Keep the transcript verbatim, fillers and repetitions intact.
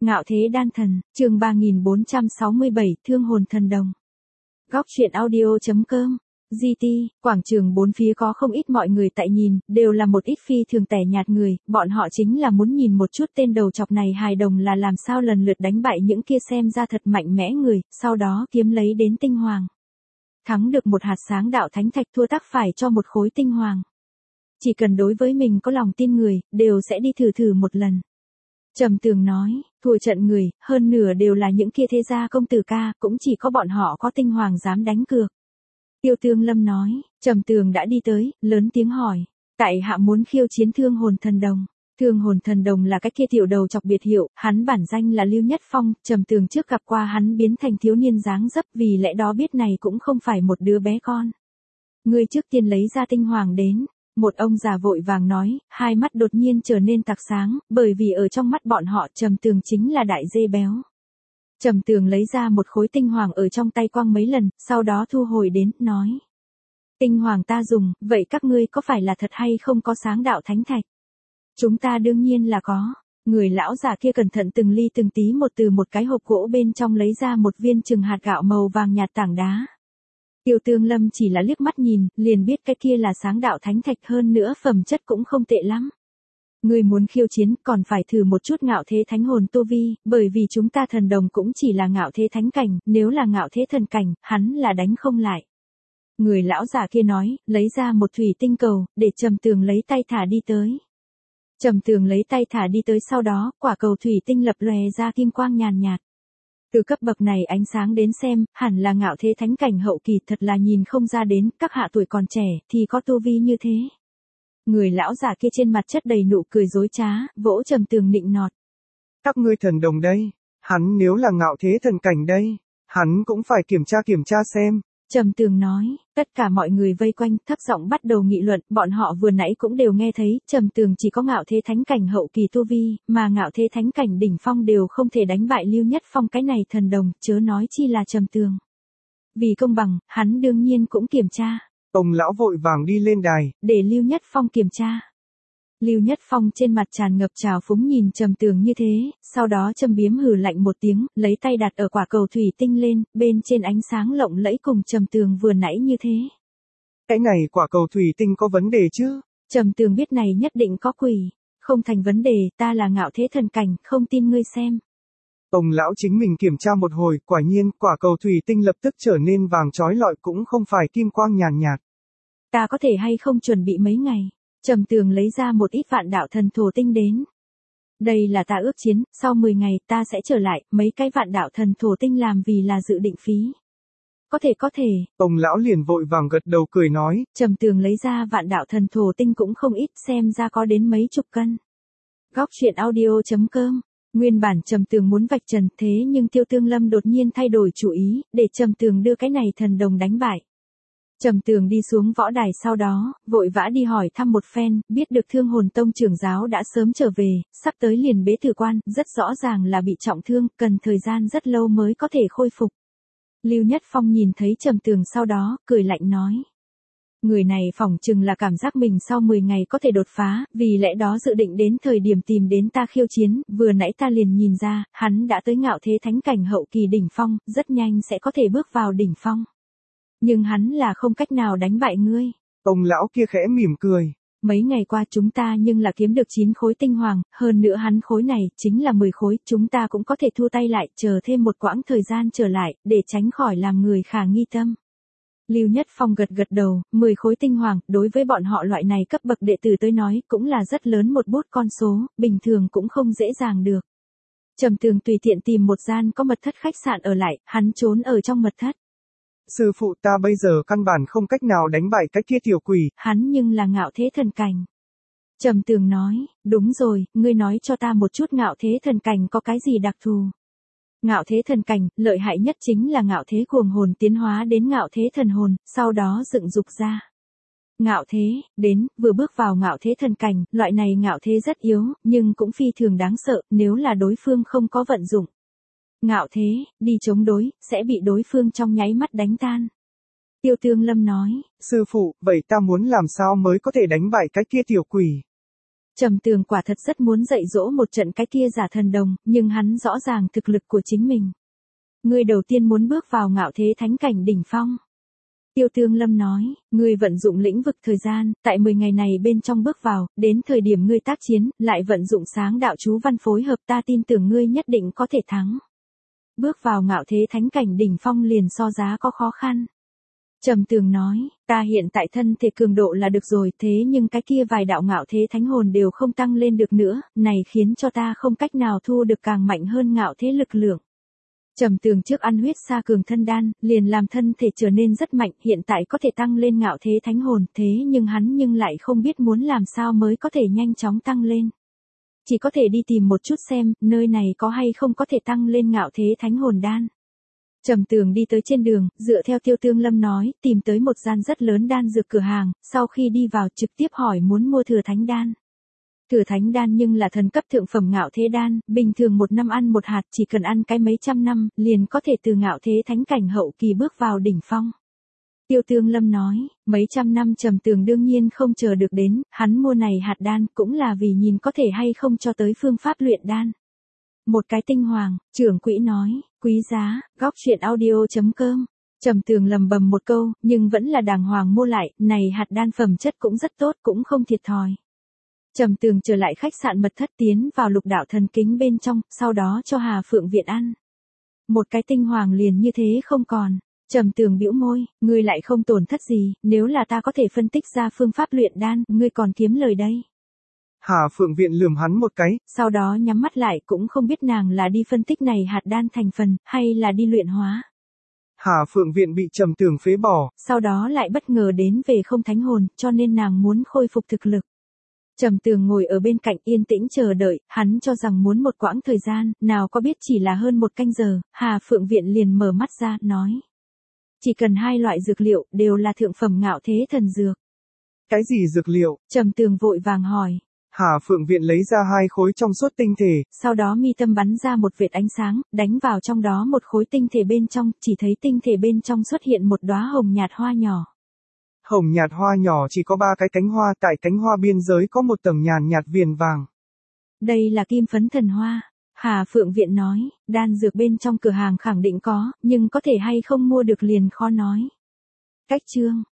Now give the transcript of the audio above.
Ngạo thế đan thần, chương ba nghìn bốn trăm sáu mươi bảy, thương hồn thần đồng. Góc truyện audio.com, giê tê, quảng trường bốn phía có không ít mọi người tại nhìn, đều là một ít phi thường tẻ nhạt người, bọn họ chính là muốn nhìn một chút tên đầu chọc này hài đồng là làm sao lần lượt đánh bại những kia xem ra thật mạnh mẽ người, sau đó kiếm lấy đến tinh hoàng. Thắng được một hạt sáng đạo thánh thạch, thua tác phải cho một khối tinh hoàng. Chỉ cần đối với mình có lòng tin người, đều sẽ đi thử thử một lần. Trầm Tường nói, thua trận người, hơn nửa đều là những kia thế gia công tử ca, cũng chỉ có bọn họ có tinh hoàng dám đánh cược. Tiêu Tương Lâm nói, Trầm Tường đã đi tới, lớn tiếng hỏi, tại hạ muốn khiêu chiến thương hồn thần đồng. Thương hồn thần đồng là cái kia tiểu đầu chọc biệt hiệu, hắn bản danh là Lưu Nhất Phong, Trầm Tường trước gặp qua hắn biến thành thiếu niên dáng dấp, vì lẽ đó biết này cũng không phải một đứa bé con. Ngươi trước tiên lấy ra tinh hoàng đến. Một ông già vội vàng nói, hai mắt đột nhiên trở nên tạc sáng, bởi vì ở trong mắt bọn họ Trầm Tường chính là đại dê béo. Trầm Tường lấy ra một khối tinh hoàng ở trong tay quăng mấy lần, sau đó thu hồi đến, nói. Tinh hoàng ta dùng, vậy các ngươi có phải là thật hay không có sáng đạo thánh thạch? Chúng ta đương nhiên là có. Người lão già kia cẩn thận từng ly từng tí một từ một cái hộp gỗ bên trong lấy ra một viên chừng hạt gạo màu vàng nhạt tảng đá. Tiêu Tương Lâm chỉ là liếc mắt nhìn, liền biết cái kia là sáng đạo thánh thạch, hơn nữa phẩm chất cũng không tệ lắm. Người muốn khiêu chiến còn phải thử một chút ngạo thế thánh hồn tu vi, bởi vì chúng ta thần đồng cũng chỉ là ngạo thế thánh cảnh, nếu là ngạo thế thần cảnh, hắn là đánh không lại. Người lão già kia nói, lấy ra một thủy tinh cầu, để Trầm Tường lấy tay thả đi tới. Trầm Tường lấy tay thả đi tới, sau đó, quả cầu thủy tinh lập lòe ra kim quang nhàn nhạt. Từ cấp bậc này ánh sáng đến xem, hẳn là ngạo thế thánh cảnh hậu kỳ, thật là nhìn không ra đến, các hạ tuổi còn trẻ, thì có tu vi như thế. Người lão già kia trên mặt chất đầy nụ cười dối trá, vỗ Trầm Tường nịnh nọt. Các ngươi thần đồng đây, hắn nếu là ngạo thế thần cảnh đây, hắn cũng phải kiểm tra kiểm tra xem. Trầm Tường nói, tất cả mọi người vây quanh, thấp giọng bắt đầu nghị luận, bọn họ vừa nãy cũng đều nghe thấy, Trầm Tường chỉ có ngạo thế thánh cảnh hậu kỳ tu vi, mà ngạo thế thánh cảnh đỉnh phong đều không thể đánh bại Lưu Nhất Phong cái này thần đồng, chớ nói chi là Trầm Tường. Vì công bằng, hắn đương nhiên cũng kiểm tra. Ông lão vội vàng đi lên đài, để Lưu Nhất Phong kiểm tra. Lưu Nhất Phong trên mặt tràn ngập trào phúng nhìn Trầm Tường như thế, sau đó châm biếm hừ lạnh một tiếng, lấy tay đặt ở quả cầu thủy tinh lên, bên trên ánh sáng lộng lẫy cùng Trầm Tường vừa nãy như thế. Cái này quả cầu thủy tinh có vấn đề chứ? Trầm Tường biết này nhất định có quỷ, không thành vấn đề, ta là ngạo thế thần cảnh, không tin ngươi xem. Ông lão chính mình kiểm tra một hồi, quả nhiên, quả cầu thủy tinh lập tức trở nên vàng chói lọi, cũng không phải kim quang nhàn nhạt. Ta có thể hay không chuẩn bị mấy ngày? Trầm Tường lấy ra một ít vạn đạo thần thổ tinh đến. Đây là ta ước chiến, sau mười ngày ta sẽ trở lại, mấy cái vạn đạo thần thổ tinh làm vì là dự định phí. Có thể có thể. Ông lão liền vội vàng gật đầu cười nói. Trầm Tường lấy ra vạn đạo thần thổ tinh cũng không ít, xem ra có đến mấy chục cân. Góc truyện audio.com. Nguyên bản Trầm Tường muốn vạch trần, thế nhưng Tiêu Tương Lâm đột nhiên thay đổi chủ ý, để Trầm Tường đưa cái này thần đồng đánh bại. Trầm Tường đi xuống võ đài sau đó, vội vã đi hỏi thăm một phen, biết được Thương Hồn Tông trưởng giáo đã sớm trở về, sắp tới liền bế tử quan, rất rõ ràng là bị trọng thương, cần thời gian rất lâu mới có thể khôi phục. Lưu Nhất Phong nhìn thấy Trầm Tường sau đó, cười lạnh nói. Người này phỏng chừng là cảm giác mình sau mười ngày có thể đột phá, vì lẽ đó dự định đến thời điểm tìm đến ta khiêu chiến, vừa nãy ta liền nhìn ra, hắn đã tới ngạo thế thánh cảnh hậu kỳ đỉnh phong, rất nhanh sẽ có thể bước vào đỉnh phong. Nhưng hắn là không cách nào đánh bại ngươi. Ông lão kia khẽ mỉm cười. Mấy ngày qua chúng ta nhưng là kiếm được chín khối tinh hoàng, hơn nữa hắn khối này chính là mười khối, chúng ta cũng có thể thu tay lại, chờ thêm một quãng thời gian trở lại, để tránh khỏi làm người khả nghi tâm. Lưu Nhất Phong gật gật đầu, mười khối tinh hoàng, đối với bọn họ loại này cấp bậc đệ tử tới nói, cũng là rất lớn một bút con số, bình thường cũng không dễ dàng được. Trầm Tường tùy tiện tìm một gian có mật thất khách sạn ở lại, hắn trốn ở trong mật thất. Sư phụ, ta bây giờ căn bản không cách nào đánh bại cái kia tiểu quỷ. Hắn nhưng là ngạo thế thần cảnh. Trầm Tường nói, đúng rồi, ngươi nói cho ta một chút ngạo thế thần cảnh có cái gì đặc thù. Ngạo thế thần cảnh, lợi hại nhất chính là ngạo thế cuồng hồn tiến hóa đến ngạo thế thần hồn, sau đó dựng dục ra. Ngạo thế, đến, vừa bước vào ngạo thế thần cảnh, loại này ngạo thế rất yếu, nhưng cũng phi thường đáng sợ, nếu là đối phương không có vận dụng. Ngạo thế, đi chống đối, sẽ bị đối phương trong nháy mắt đánh tan. Tiêu Tương Lâm nói. Sư phụ, vậy ta muốn làm sao mới có thể đánh bại cái kia tiểu quỷ? Trầm Tường quả thật rất muốn dạy dỗ một trận cái kia giả thần đồng, nhưng hắn rõ ràng thực lực của chính mình. Ngươi đầu tiên muốn bước vào ngạo thế thánh cảnh đỉnh phong. Tiêu Tương Lâm nói, ngươi vận dụng lĩnh vực thời gian, tại mười ngày này bên trong bước vào, đến thời điểm ngươi tác chiến, lại vận dụng sáng đạo chú văn phối hợp, ta tin tưởng ngươi nhất định có thể thắng. Bước vào ngạo thế thánh cảnh đỉnh phong liền so giá có khó khăn. Trầm Tường nói, ta hiện tại thân thể cường độ là được rồi, thế nhưng cái kia vài đạo ngạo thế thánh hồn đều không tăng lên được nữa, này khiến cho ta không cách nào thu được càng mạnh hơn ngạo thế lực lượng. Trầm Tường trước ăn huyết sa cường thân đan, liền làm thân thể trở nên rất mạnh, hiện tại có thể tăng lên ngạo thế thánh hồn, thế nhưng hắn nhưng lại không biết muốn làm sao mới có thể nhanh chóng tăng lên. Chỉ có thể đi tìm một chút xem, nơi này có hay không có thể tăng lên ngạo thế thánh hồn đan. Trầm Tường đi tới trên đường, dựa theo Tiêu Tương Lâm nói, tìm tới một gian rất lớn đan dược cửa hàng, sau khi đi vào trực tiếp hỏi muốn mua thừa thánh đan. Thừa thánh đan nhưng là thần cấp thượng phẩm ngạo thế đan, bình thường một năm ăn một hạt, chỉ cần ăn cái mấy trăm năm, liền có thể từ ngạo thế thánh cảnh hậu kỳ bước vào đỉnh phong. Tiêu Tương Lâm nói, mấy trăm năm Trầm Tường đương nhiên không chờ được đến, hắn mua này hạt đan cũng là vì nhìn có thể hay không cho tới phương pháp luyện đan. Một cái tinh hoàng, trưởng quỹ nói, quý giá, góc truyện audio chấm com. Trầm Tường lầm bầm một câu, nhưng vẫn là đàng hoàng mua lại, này hạt đan phẩm chất cũng rất tốt, cũng không thiệt thòi. Trầm Tường trở lại khách sạn mật thất tiến vào lục đạo thần kính bên trong, sau đó cho Hà Phượng Viện ăn. Một cái tinh hoàng liền như thế không còn. Trầm Tường bĩu môi, ngươi lại không tổn thất gì, nếu là ta có thể phân tích ra phương pháp luyện đan, ngươi còn kiếm lời đây. Hà Phượng Viện lườm hắn một cái, sau đó nhắm mắt lại, cũng không biết nàng là đi phân tích này hạt đan thành phần, hay là đi luyện hóa. Hà Phượng Viện bị Trầm Tường phế bỏ. Sau đó lại bất ngờ đến về không thánh hồn, cho nên nàng muốn khôi phục thực lực. Trầm Tường ngồi ở bên cạnh yên tĩnh chờ đợi, hắn cho rằng muốn một quãng thời gian, nào có biết chỉ là hơn một canh giờ, Hà Phượng Viện liền mở mắt ra, nói. Chỉ cần hai loại dược liệu, đều là thượng phẩm ngạo thế thần dược. Cái gì dược liệu? Trầm Tường vội vàng hỏi. Hà Phượng Viện lấy ra hai khối trong suốt tinh thể. Sau đó mi tâm bắn ra một vệt ánh sáng, đánh vào trong đó một khối tinh thể bên trong, chỉ thấy tinh thể bên trong xuất hiện một đóa hồng nhạt hoa nhỏ. Hồng nhạt hoa nhỏ chỉ có ba cái cánh hoa, tại cánh hoa biên giới có một tầng nhàn nhạt viền vàng. Đây là kim phấn thần hoa. Hà Phượng Viện nói, đan dược bên trong cửa hàng khẳng định có, nhưng có thể hay không mua được liền khó nói. Cách chương